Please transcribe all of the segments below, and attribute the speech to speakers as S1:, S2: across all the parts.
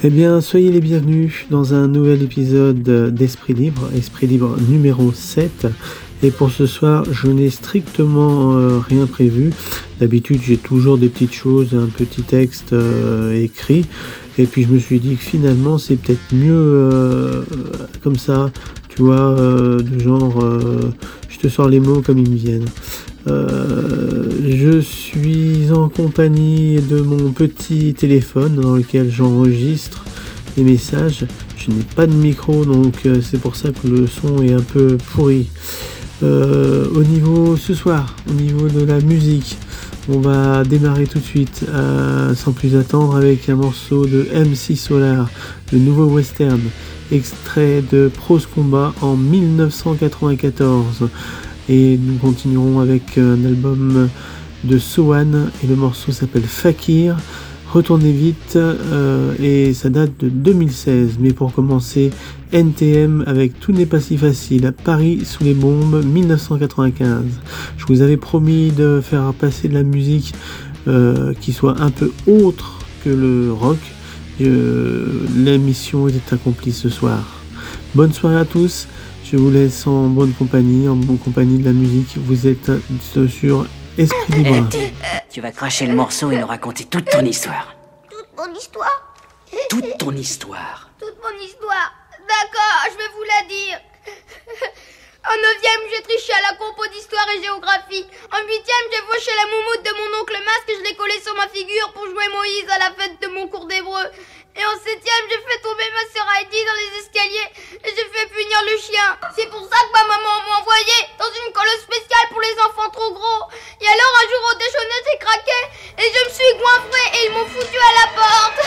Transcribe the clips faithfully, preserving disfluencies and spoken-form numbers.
S1: Eh bien, soyez les bienvenus dans un nouvel épisode d'Esprit Libre, Esprit Libre numéro sept. Et pour ce soir, je n'ai strictement euh, rien prévu. D'habitude, j'ai toujours des petites choses, un petit texte euh, écrit. Et puis, je me suis dit que finalement, c'est peut-être mieux euh, comme ça, tu vois, euh, de genre, euh, je te sors les mots comme ils me viennent. Euh, je suis en compagnie de mon petit téléphone dans lequel j'enregistre les messages. Je n'ai pas de micro, donc euh, c'est pour ça que le son est un peu pourri. Euh, au niveau ce soir, au niveau de la musique, on va démarrer tout de suite euh, sans plus attendre avec un morceau de M C Solar, le nouveau western, extrait de Prose Combat en dix-neuf cent quatre-vingt-quatorze. Et nous continuerons avec un album de Sohan et le morceau s'appelle Fakir. Retournez vite euh, et ça date de deux mille seize. Mais pour commencer, N T M avec Tout n'est pas si facile. Paris sous les bombes, dix-neuf cent quatre-vingt-quinze. Je vous avais promis de faire passer de la musique euh, qui soit un peu autre que le rock. Euh, l'émission était accomplie ce soir. Bonne soirée à tous. Je vous laisse en bonne compagnie, en bonne compagnie de la musique. Vous êtes sur Esprit Libre.
S2: Eh, tu vas cracher le morceau et nous raconter toute ton histoire.
S3: Toute mon histoire?
S2: Toute ton histoire.
S3: Toute mon histoire. D'accord, je vais vous la dire. En neuvième, j'ai triché à la compo d'histoire et géographie. En huitième, j'ai fauché la moumoute de mon oncle Masque et je l'ai collée sur ma figure pour jouer Moïse à la fête de mon cours d'hébreu. Et en septième, j'ai fait tomber ma sœur Heidi dans les escaliers et j'ai fait punir le chien. C'est pour ça que ma maman m'a envoyé dans une colosse spéciale pour les enfants trop gros. Et alors un jour au déjeuner, j'ai craqué et je me suis goinfré et ils m'ont foutu à la porte.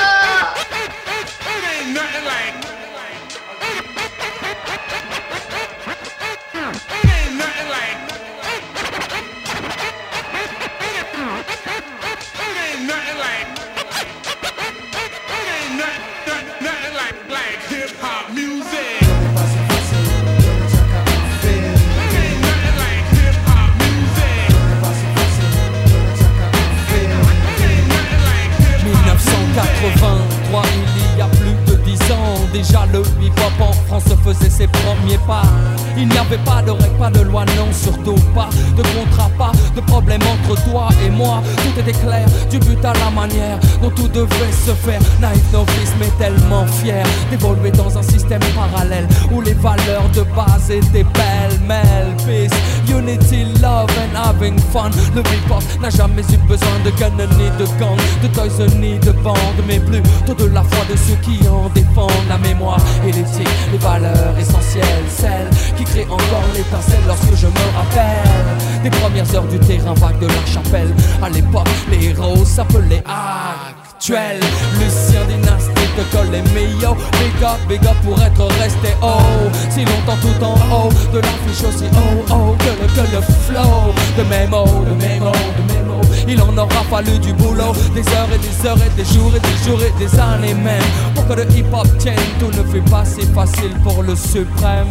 S4: quatre-vingt-trois, il y a plus de dix ans, déjà le hip-hop en France faisait ses premiers pas. Il n'y avait pas de règles, pas de loi, non, surtout pas de contrat, pas de problème entre toi et moi. Tout était clair, du but à la manière dont tout devait se faire. Naïf novice, mais tellement fier d'évoluer dans un système parallèle où les valeurs de base étaient pêle-mêle. Peace, unity, love and having fun. Le hip-hop n'a jamais eu besoin de gun ni de gang, de toys ni de bande, mais plutôt de la foi de ceux qui en défendent la mémoire et l'éthique, les valeurs essentielles, celles qui créent encore l'étincelle lorsque je me rappelle des premières heures du terrain vague de la chapelle. À l'époque, les héros s'appelaient actuels. Lucien Dynastie te colle les meilleurs. Big up, big up pour être resté haut si longtemps tout en haut de l'affiche aussi oh oh que le, que le flow de mes mots, de mes mots, de mes mots. Il en aura fallu du boulot, des heures et des heures et des jours et des jours et des années même pour que le hip-hop tienne. Tout ne fait pas si facile pour le suprême.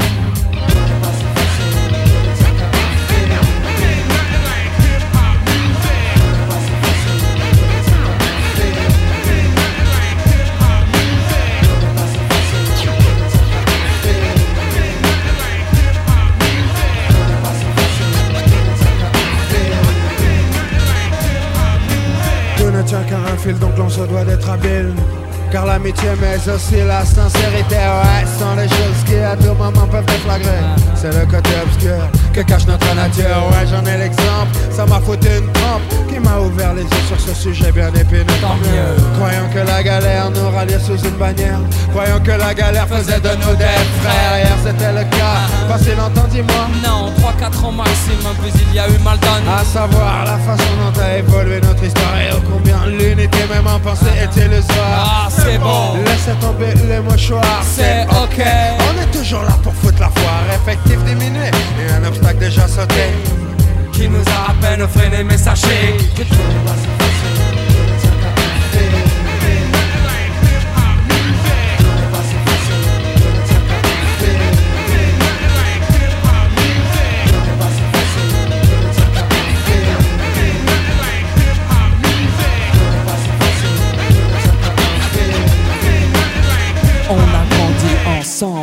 S5: Tient qu'à un fil, donc l'on se doit d'être habile. Car l'amitié mais aussi la sincérité, ouais, sont les choses qui à tout moment peuvent déflagrer. C'est le côté obscur que cache notre nature, ouais, j'en ai l'exemple. Ça m'a foutu une trempe qui m'a ouvert les yeux sur ce sujet bien épineux.
S4: Tant mieux.
S5: Croyant que la galère nous ralliait sous une bannière, croyant que la galère faisait de nous des frères. Hier c'était le cas, passé longtemps dis-moi.
S4: Non, trois quatre ans maximum, puis il y a eu mal donné.
S5: À savoir la façon dont a évolué notre histoire et ô combien l'unité même en pensée est illusoire.
S4: Ah, c'est bon.
S5: Laissez tomber les mouchoirs,
S4: c'est ok.
S5: On est toujours là pour foutre la foire. Effectif diminué et un obstacle déjà sauté
S4: qui nous a à peine freiné, mais sachez que tout va se passer.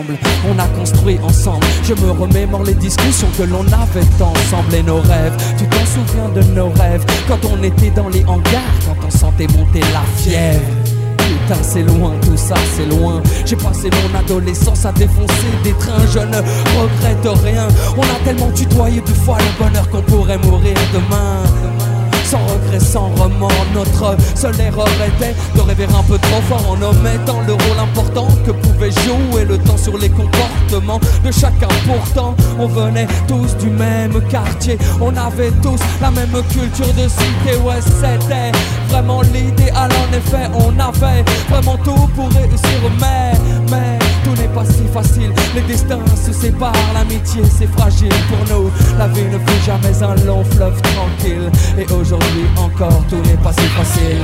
S4: ensemble, on a construit ensemble. Je me remémore les discussions que l'on avait ensemble et nos rêves. Tu t'en souviens de nos rêves, quand on était dans les hangars, quand on sentait monter la fièvre. Putain c'est loin, tout ça c'est loin. J'ai passé mon adolescence à défoncer des trains. Je ne regrette rien. On a tellement tutoyé deux fois le bonheur qu'on pourrait mourir demain. Sans regret, sans remords, notre seule erreur était de rêver un peu trop fort en omettant le rôle important que pouvait jouer le temps sur les comportements de chacun. Pourtant, on venait tous du même quartier, on avait tous la même culture de cité. Ouais, c'était vraiment l'idéal, en effet, on avait vraiment tout pour réussir, mais, mais tout n'est pas si facile. Les destins se séparent, l'amitié c'est fragile pour nous. La vie ne fut jamais un long fleuve tranquille. Et aujourd'hui encore, tout n'est pas si facile.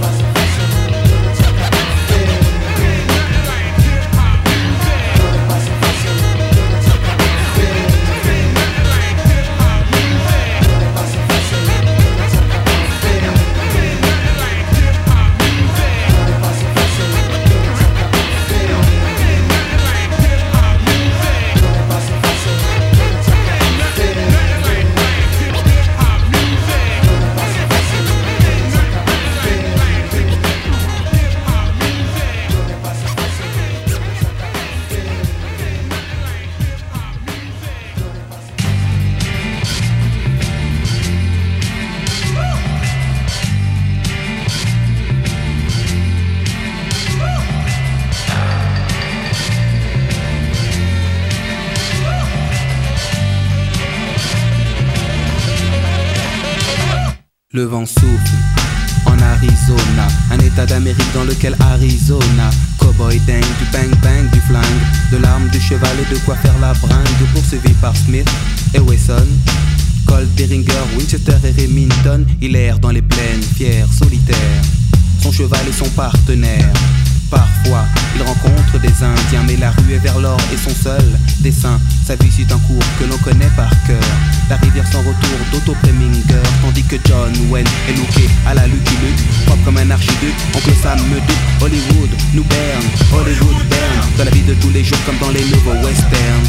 S6: Le vent souffle en Arizona, un état d'Amérique dans lequel Arizona. Cowboy dingue, du bang bang, du flingue, de l'arme, du cheval et de quoi faire la bringue. Poursuivi par Smith et Wesson, Colt, Derringer, Winchester et Remington. Il erre dans les plaines, fier, solitaire, son cheval et son partenaire. Parfois, il rencontre des Indiens, mais la rue est vers l'or et son seul dessin. Sa vie suit un cours que l'on connaît par cœur. La rivière sans retour d'Otto Preminger, tandis que John Wayne est looké à la Lucky Luke, propre comme un archiduc. Oncle Sam me doute, Hollywood nous berne, Hollywood berne, dans la vie de tous les jours comme dans les nouveaux westerns.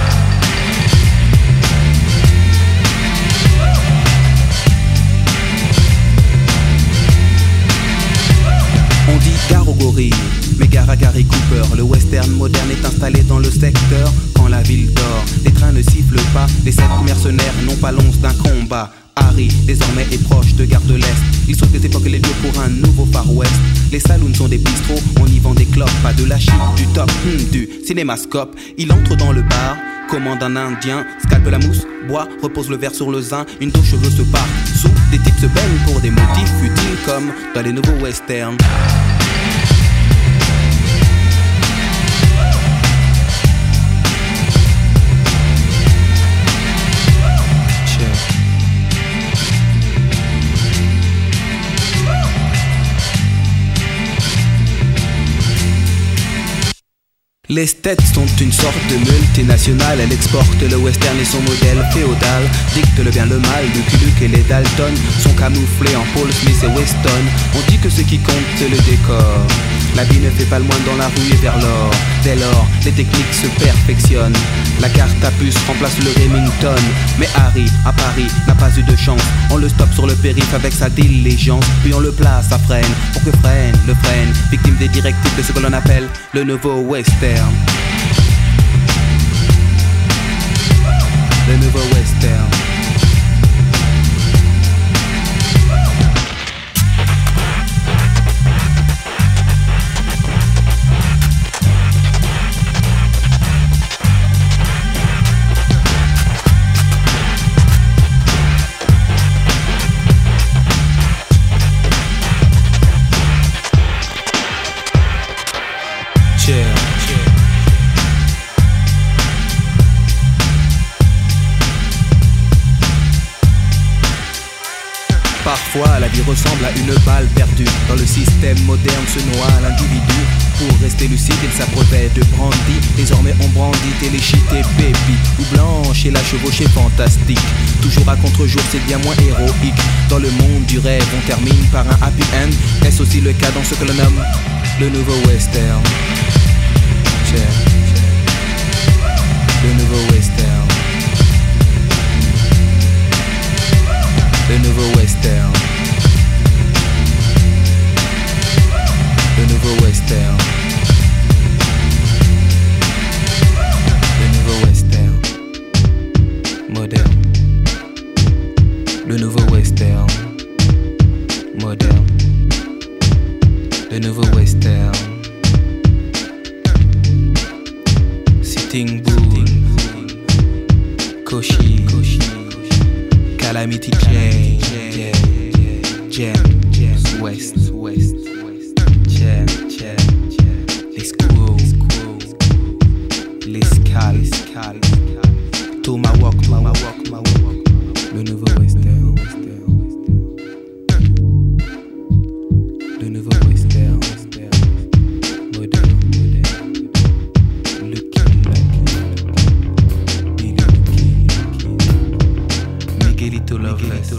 S6: On dit gare aux gorilles, mais gare à Gary Cooper. Le western moderne est installé dans le secteur. Quand la ville dort, les trains ne sifflent pas. Les sept mercenaires n'ont pas l'once d'un combat. Harry, désormais, est proche de Gare de l'Est. Il sauve des époques et les lieux pour un nouveau Far West. Les saloons sont des bistrots, on y vend des clopes. Pas de la chic, du top, hmm, du cinémascope. Il entre dans le bar, commande un indien, scalpe la mousse, boit, repose le verre sur le zin. Une dos cheveux se part, sous, des types se baignent pour des motifs futiles comme dans les nouveaux westerns. Les States sont une sorte de multinationale. Elle exporte le western et son modèle féodal. Dicte le bien, le mal, Lucky Luke et les Dalton sont camouflés en Paul Smith et Weston. On dit que ce qui compte c'est le décor. La vie ne fait pas le moine dans la rue et vers l'or. Dès lors, les techniques se perfectionnent. La carte à puce remplace le Remington. Mais Harry, à Paris, n'a pas eu de chance. On le stoppe sur le périph' avec sa diligence. Puis on le place à freine, pour que freine, le freine. Victime des directives de ce que l'on appelle le nouveau western. Le nouveau western. Parfois, la vie ressemble à une balle perdue. Dans le système moderne se noie l'individu. Pour rester lucide, il s'abreuvait de brandy. Désormais, on brandit téléchité baby. Ou blanche et la chevauchée fantastique. Toujours à contre-jour, c'est bien moins héroïque. Dans le monde du rêve, on termine par un happy end. Est-ce aussi le cas dans ce que l'on nomme le nouveau western? Yeah. Le nouveau western. Le nouveau western. Le nouveau western. Le nouveau western. Moderne. Le nouveau western. Moderne. Le nouveau western. Sitting Bull. Koshi. Calamity Jane. Jam. Jam. West. West. Jam. Jam. Les squirrels. Les scales. Tomahawk. Tomahawk. Le nouveau western. Le nouveau western. Moderne. Lucky. Miguelito Loveless.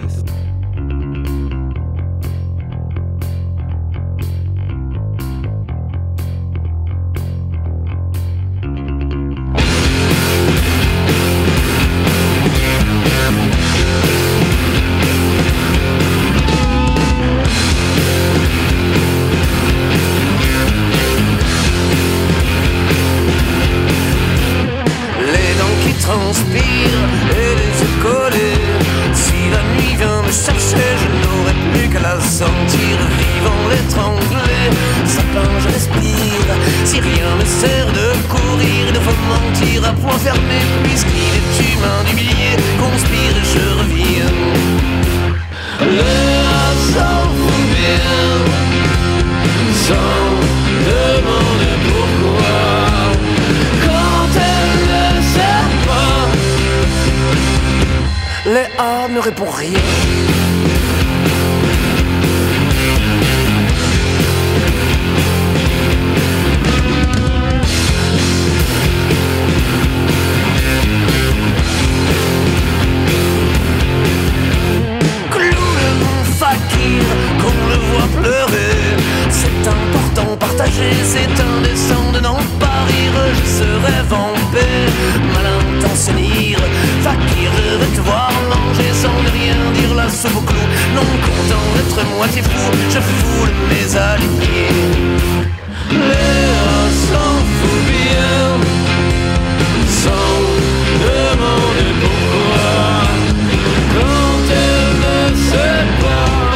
S7: Léa ne répond rien. Clou le bon fakir, qu'on le voit pleurer. C'est important, partager, c'est indécent de n'en pas rire. Je serai vampé, mal intentionné. Fakir, je vais te voir manger sans ne rien dire. La soupe au clou, non content d'être moitié fou, je foule mes alignés. Léa s'en fout bien, sans demander pourquoi. Quand elle ne sait pas,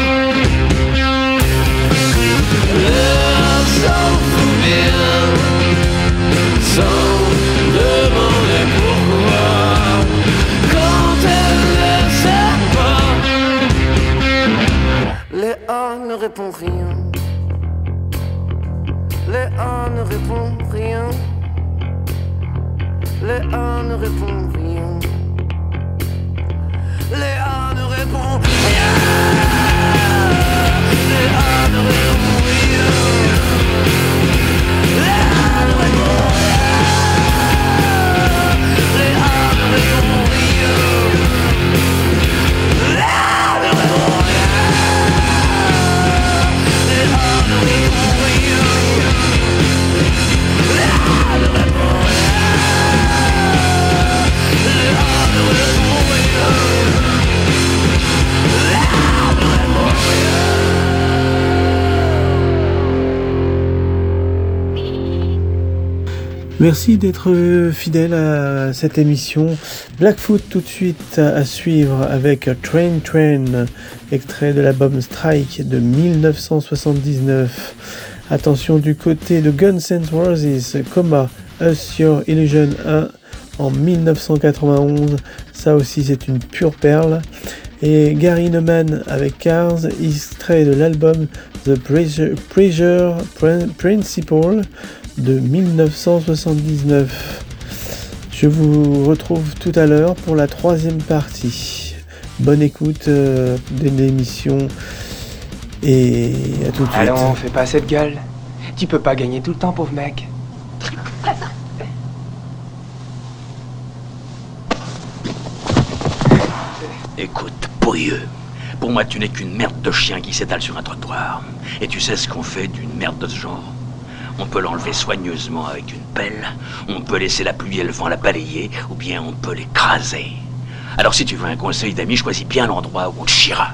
S7: Léa s'en fout bien, sans demander pourquoi. Quand elle ne sait pas, Léa ne répond rien. Léa ne répond rien. Léa ne répond rien. Léa ne répond rien. Léa ne répond rien. Léa ne répond rien. Léa ne répond rien. Léa ne répond rien. Léa ne répond rien.
S1: Merci d'être fidèle à cette émission. Blackfoot tout de suite à suivre avec Train Train, extrait de l'album Strike de dix-neuf cent soixante-dix-neuf. Attention du côté de Guns N' Roses, Coma, Us Your Illusion un en dix-neuf cent quatre-vingt-onze, ça aussi c'est une pure perle. Et Gary Numan avec Cars, extrait de l'album The Pressure, Pressure Principle de dix-neuf cent soixante-dix-neuf. Je vous retrouve tout à l'heure pour la troisième partie. Bonne écoute euh, de l'émission et à tout de suite.
S8: Allons, fais pas cette gueule. Tu peux pas gagner tout le temps, pauvre mec.
S9: Écoute, pourrieux. Pour moi, tu n'es qu'une merde de chien qui s'étale sur un trottoir. Et tu sais ce qu'on fait d'une merde de ce genre ? On peut l'enlever soigneusement avec une pelle, on peut laisser la pluie et le vent la balayer, ou bien on peut l'écraser. Alors si tu veux un conseil d'ami, choisis bien l'endroit où on te chiera.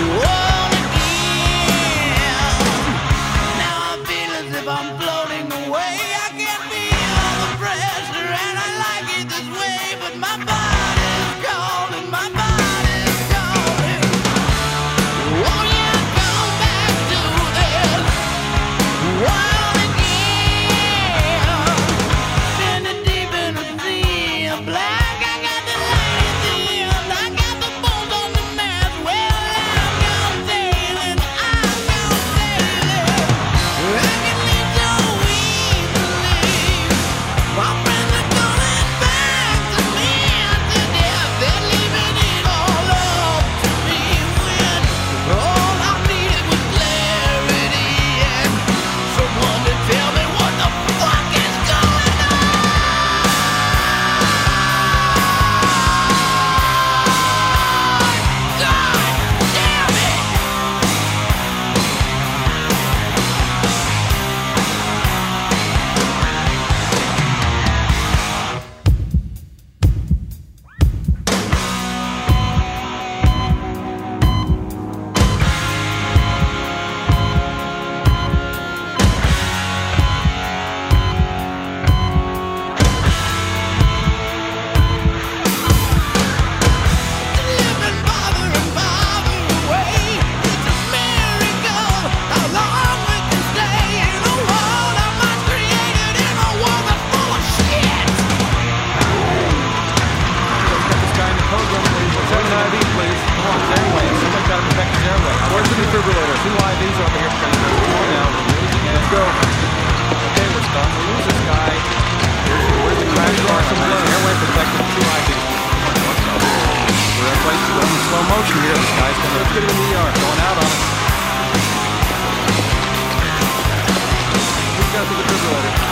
S7: I'm floating away.
S10: motion here. This guy's going to get in the E R, going out on it. He's got the defibrillator.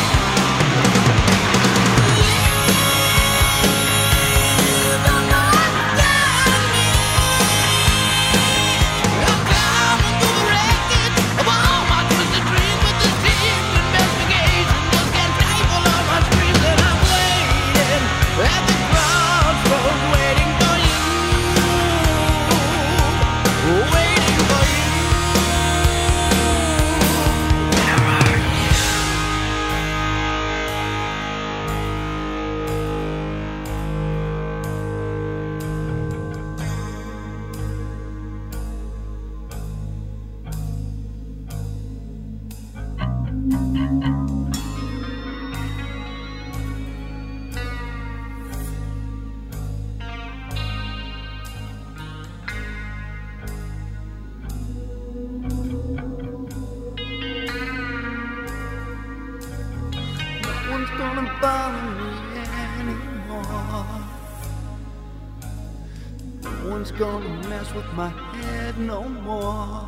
S11: With my head no more.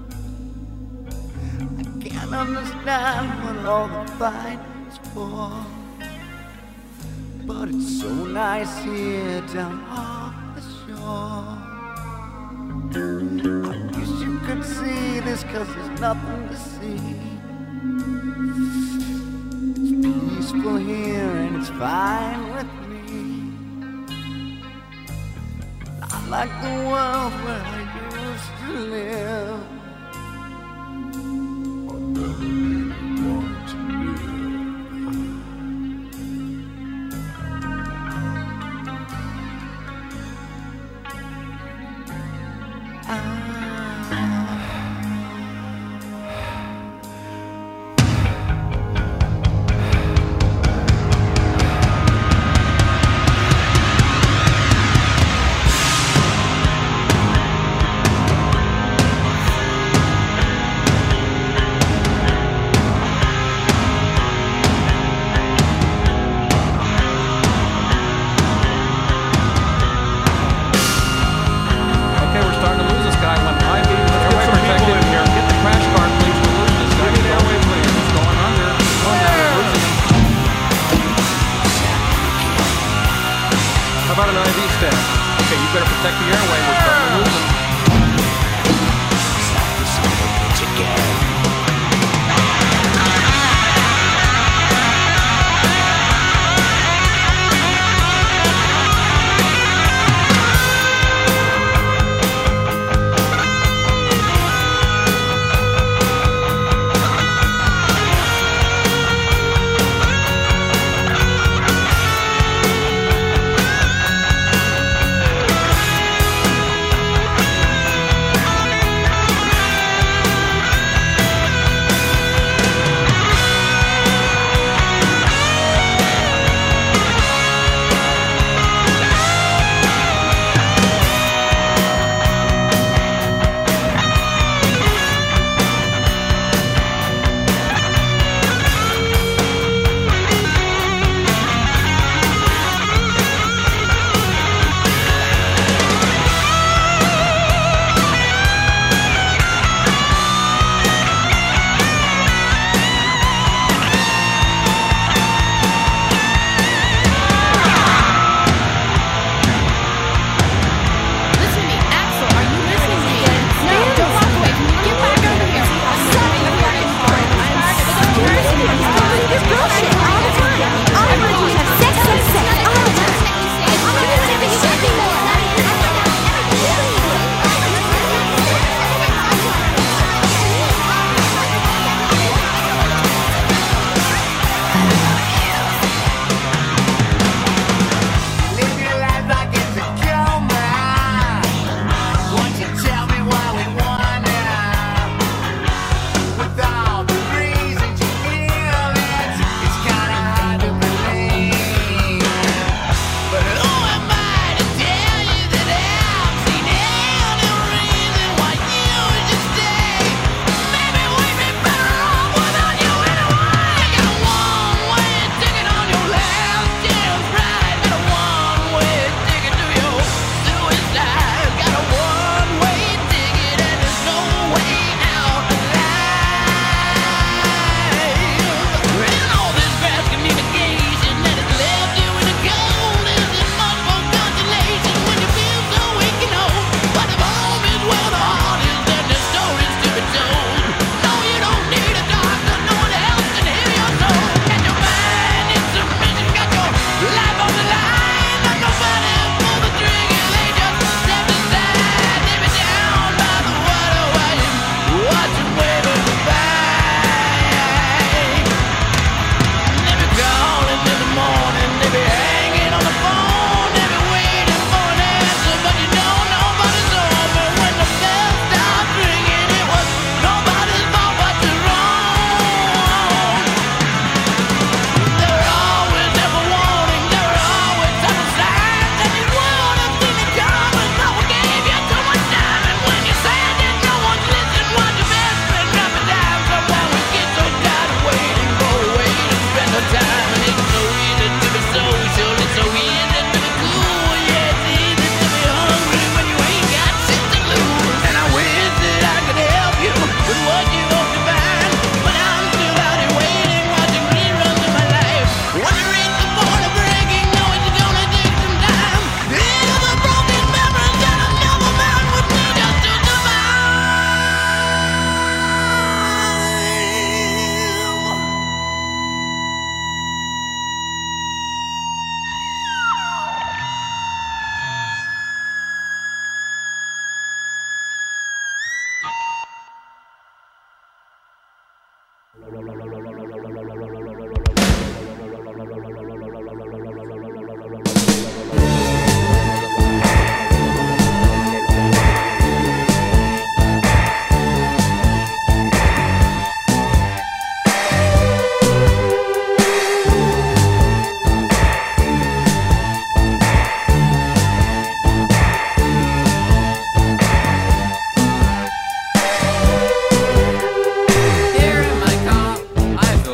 S11: I can't understand what all the fight is for, but it's so nice here down off the shore. I wish you could see this, cause there's nothing to see. It's peaceful here and it's fine with me. Like the world where I used to live. I never want to live. Ah.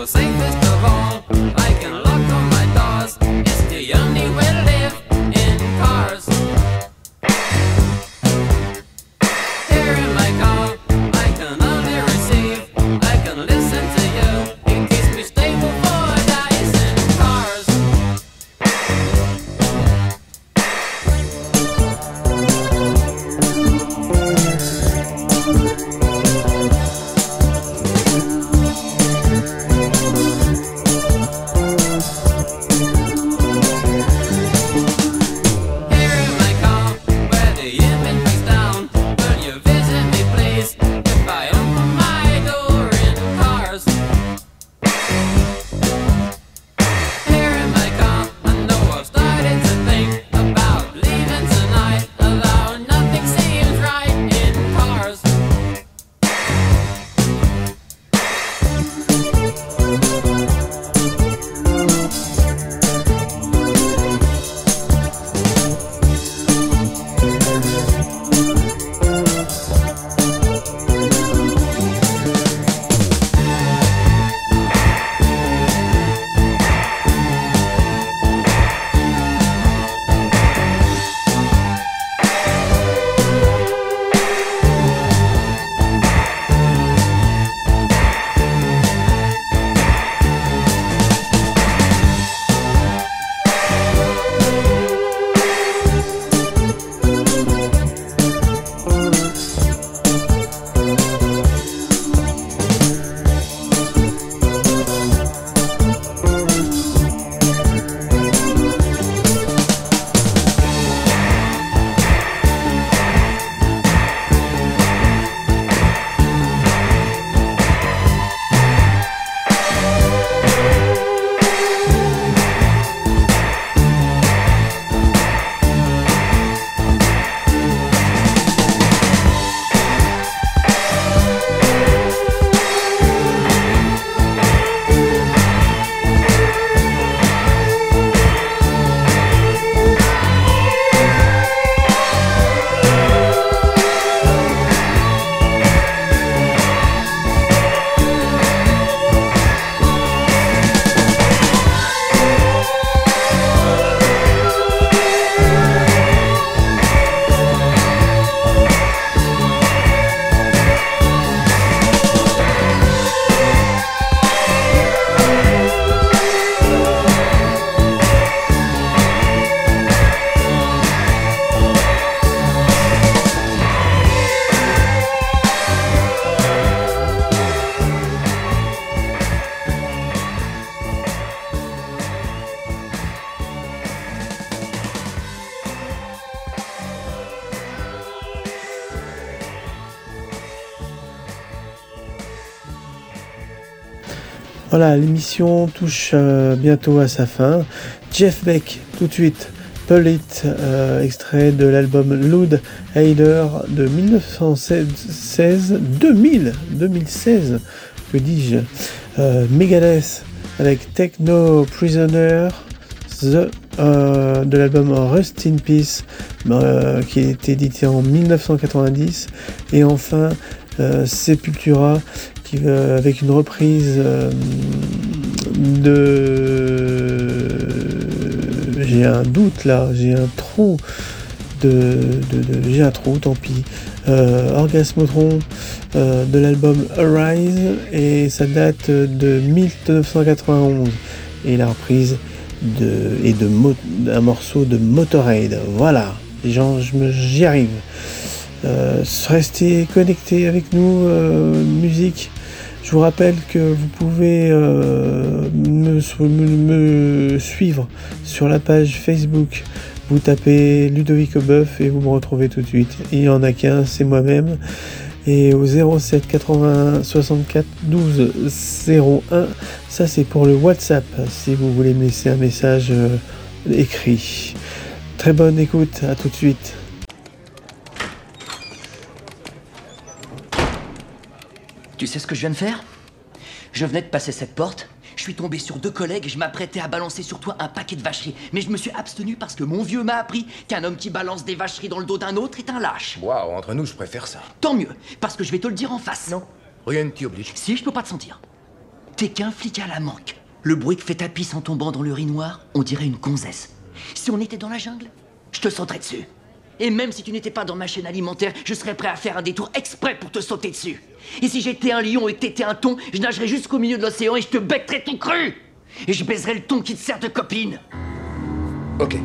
S12: safest of all. I can lock on my doors. It's the only way to live in cars. Here in my car, I can only receive. I can listen to you. It keeps me stable for days in cars.
S1: Voilà, l'émission touche euh, bientôt à sa fin. Jeff Beck, tout de suite, Pull It, euh, extrait de l'album Loud Heiler de dix-neuf cent seize, deux mille, deux mille seize, que dis-je, euh, Megadeth avec Techno Prisoner, The, euh, de l'album Rust in Peace, euh, qui a été édité en dix-neuf cent quatre-vingt-dix, et enfin euh, Sepultura, qui, euh, avec une reprise euh, de... J'ai un doute là, j'ai un trou de... de, de j'ai un trou, tant pis. Euh, Orgasmotron euh, de l'album Arise, et ça date de dix-neuf cent quatre-vingt-onze. Et la reprise de, et de mo, d'un morceau de Motorhead. Voilà, les gens, je me, j'y arrive. Euh, restez connectés avec nous, euh, musique. Je vous rappelle que vous pouvez euh, me, me, me suivre sur la page Facebook. Vous tapez Ludovic Aubeuf et vous me retrouvez tout de suite. Il n'y en a qu'un, c'est moi-même. Et au zéro sept quatre-vingts soixante-quatre douze zéro un, ça c'est pour le WhatsApp, si vous voulez me laisser un message euh, écrit. Très bonne écoute, à tout de suite.
S2: Tu sais ce que je viens de faire? Je venais de passer cette porte, je suis tombé sur deux collègues et je m'apprêtais à balancer sur toi un paquet de vacheries. Mais je me suis abstenu parce que mon vieux m'a appris qu'un homme qui balance des vacheries dans le dos d'un autre est un lâche.
S13: Waouh, entre nous, je préfère ça.
S2: Tant mieux, parce que je vais te le dire en face.
S13: Non, rien ne t'y oblige.
S2: Si, je peux pas te sentir. T'es qu'un flic à la manque. Le bruit que fait ta pisse en tombant dans l'urinoir, on dirait une gonzesse. Si on était dans la jungle, je te sauterais dessus. Et même si tu n'étais pas dans ma chaîne alimentaire, je serais prêt à faire un détour exprès pour te sauter dessus. Et si j'étais un lion et que t'étais un thon, je nagerais jusqu'au milieu de l'océan et je te becquerais tout cru. Et je baiserais le thon qui te sert de copine. Ok.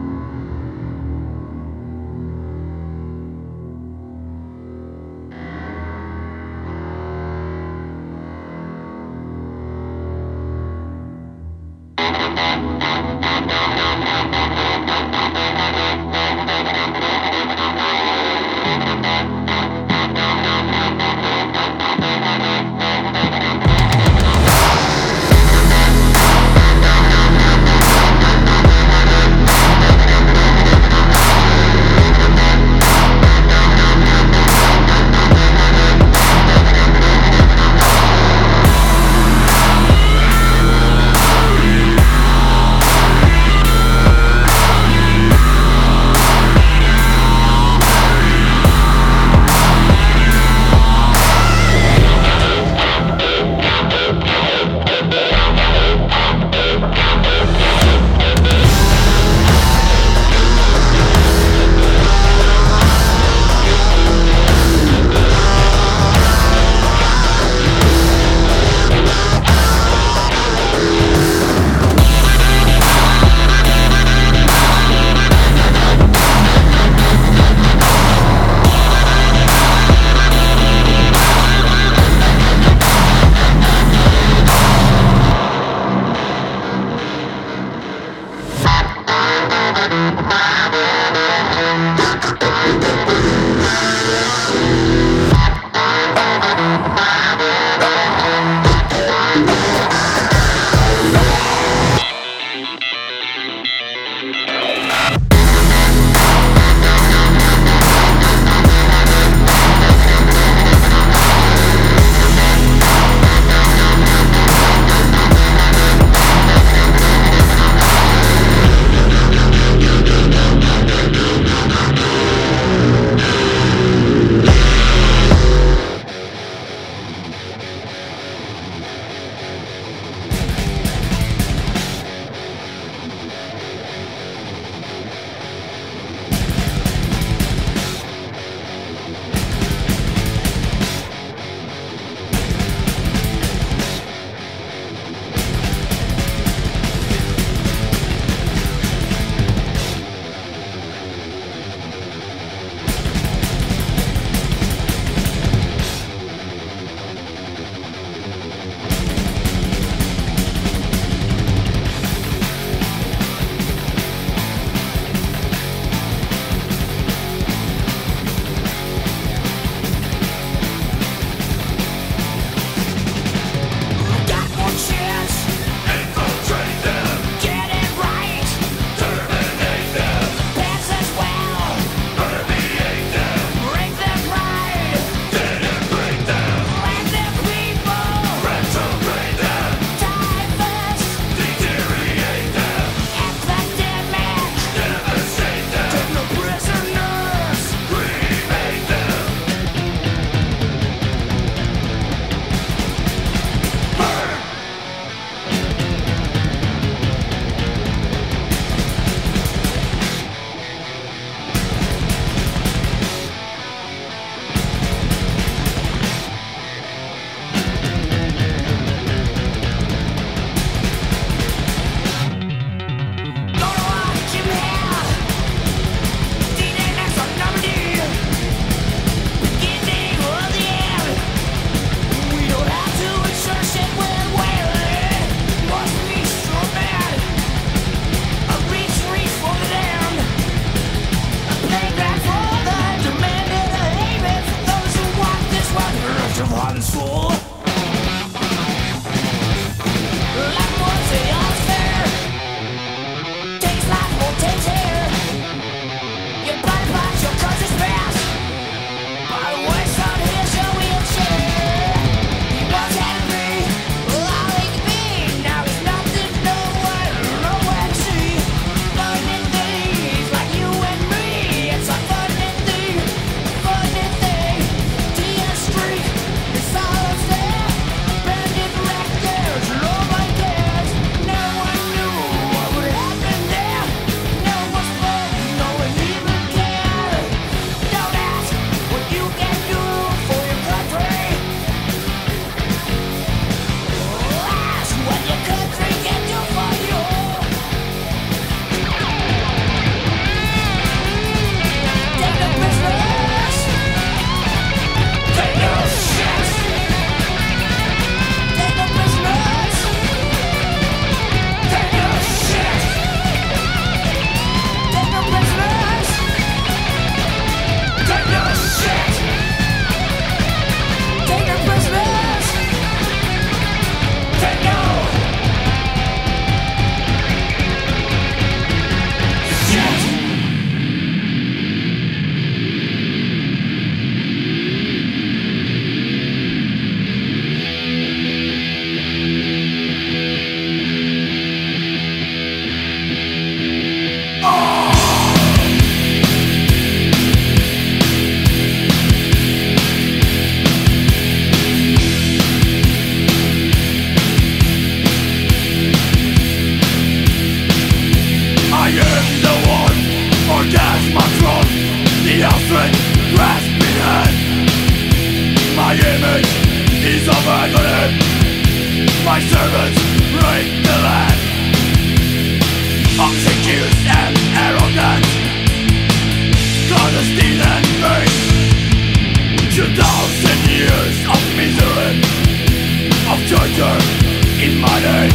S7: My servants reign the land, obsequious and arrogant, clandestine and vain. Two thousand years of misery, of torture in my name.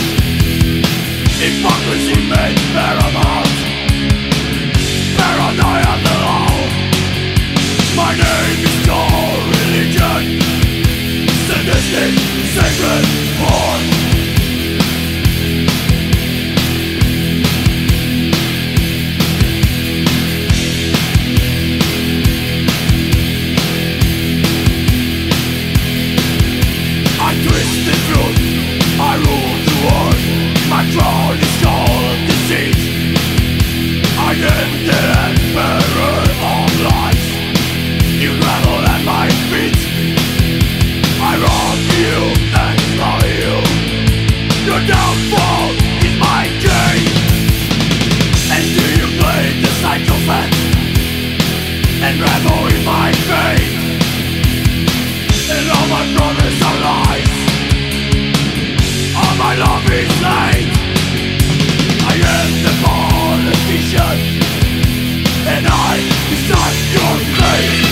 S7: Hypocrisy made paramount, paranoia the law. My name is no religion, sadistic, sacred war. I twist the truth, I rule the world. My crown is called deceit. I am the emperor of lies. You gravel at my feet. I rob you and slaughter you. Your downfall is my game. And do you play the psychopath and revel in my pain? And all my promises are lies. All my love is light. I am the politician, and I decide your fate.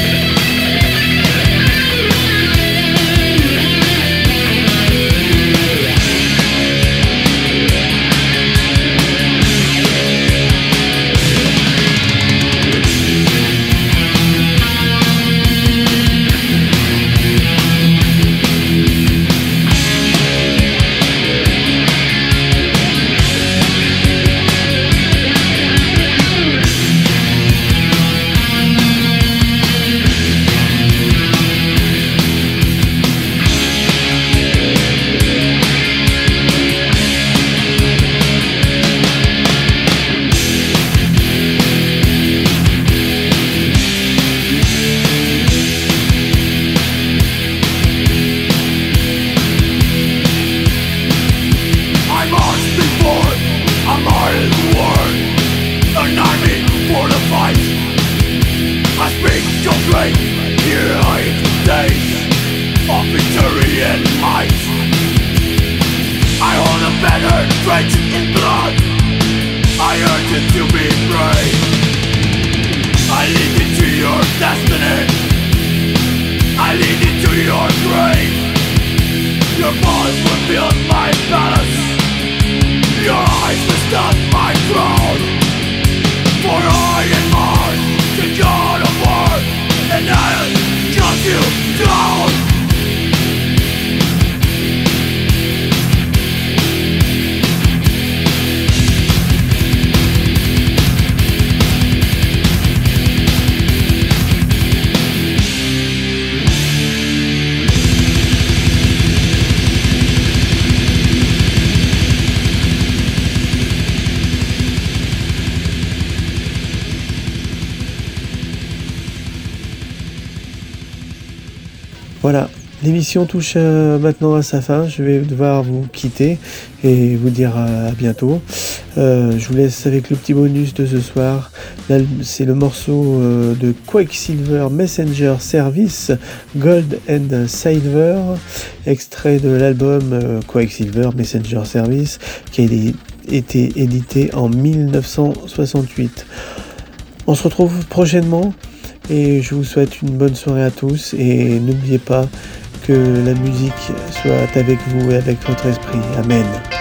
S1: Voilà, l'émission touche euh, maintenant à sa fin. Je vais devoir vous quitter et vous dire à, à bientôt. Euh, je vous laisse avec le petit bonus de ce soir. Là, c'est le morceau euh, de Quacksilver Messenger Service, Gold and Silver, extrait de l'album euh, Quacksilver Messenger Service, qui a été édité en dix-neuf cent soixante-huit. On se retrouve prochainement. Et je vous souhaite une bonne soirée à tous et n'oubliez pas que la musique soit avec vous et avec votre esprit. Amen.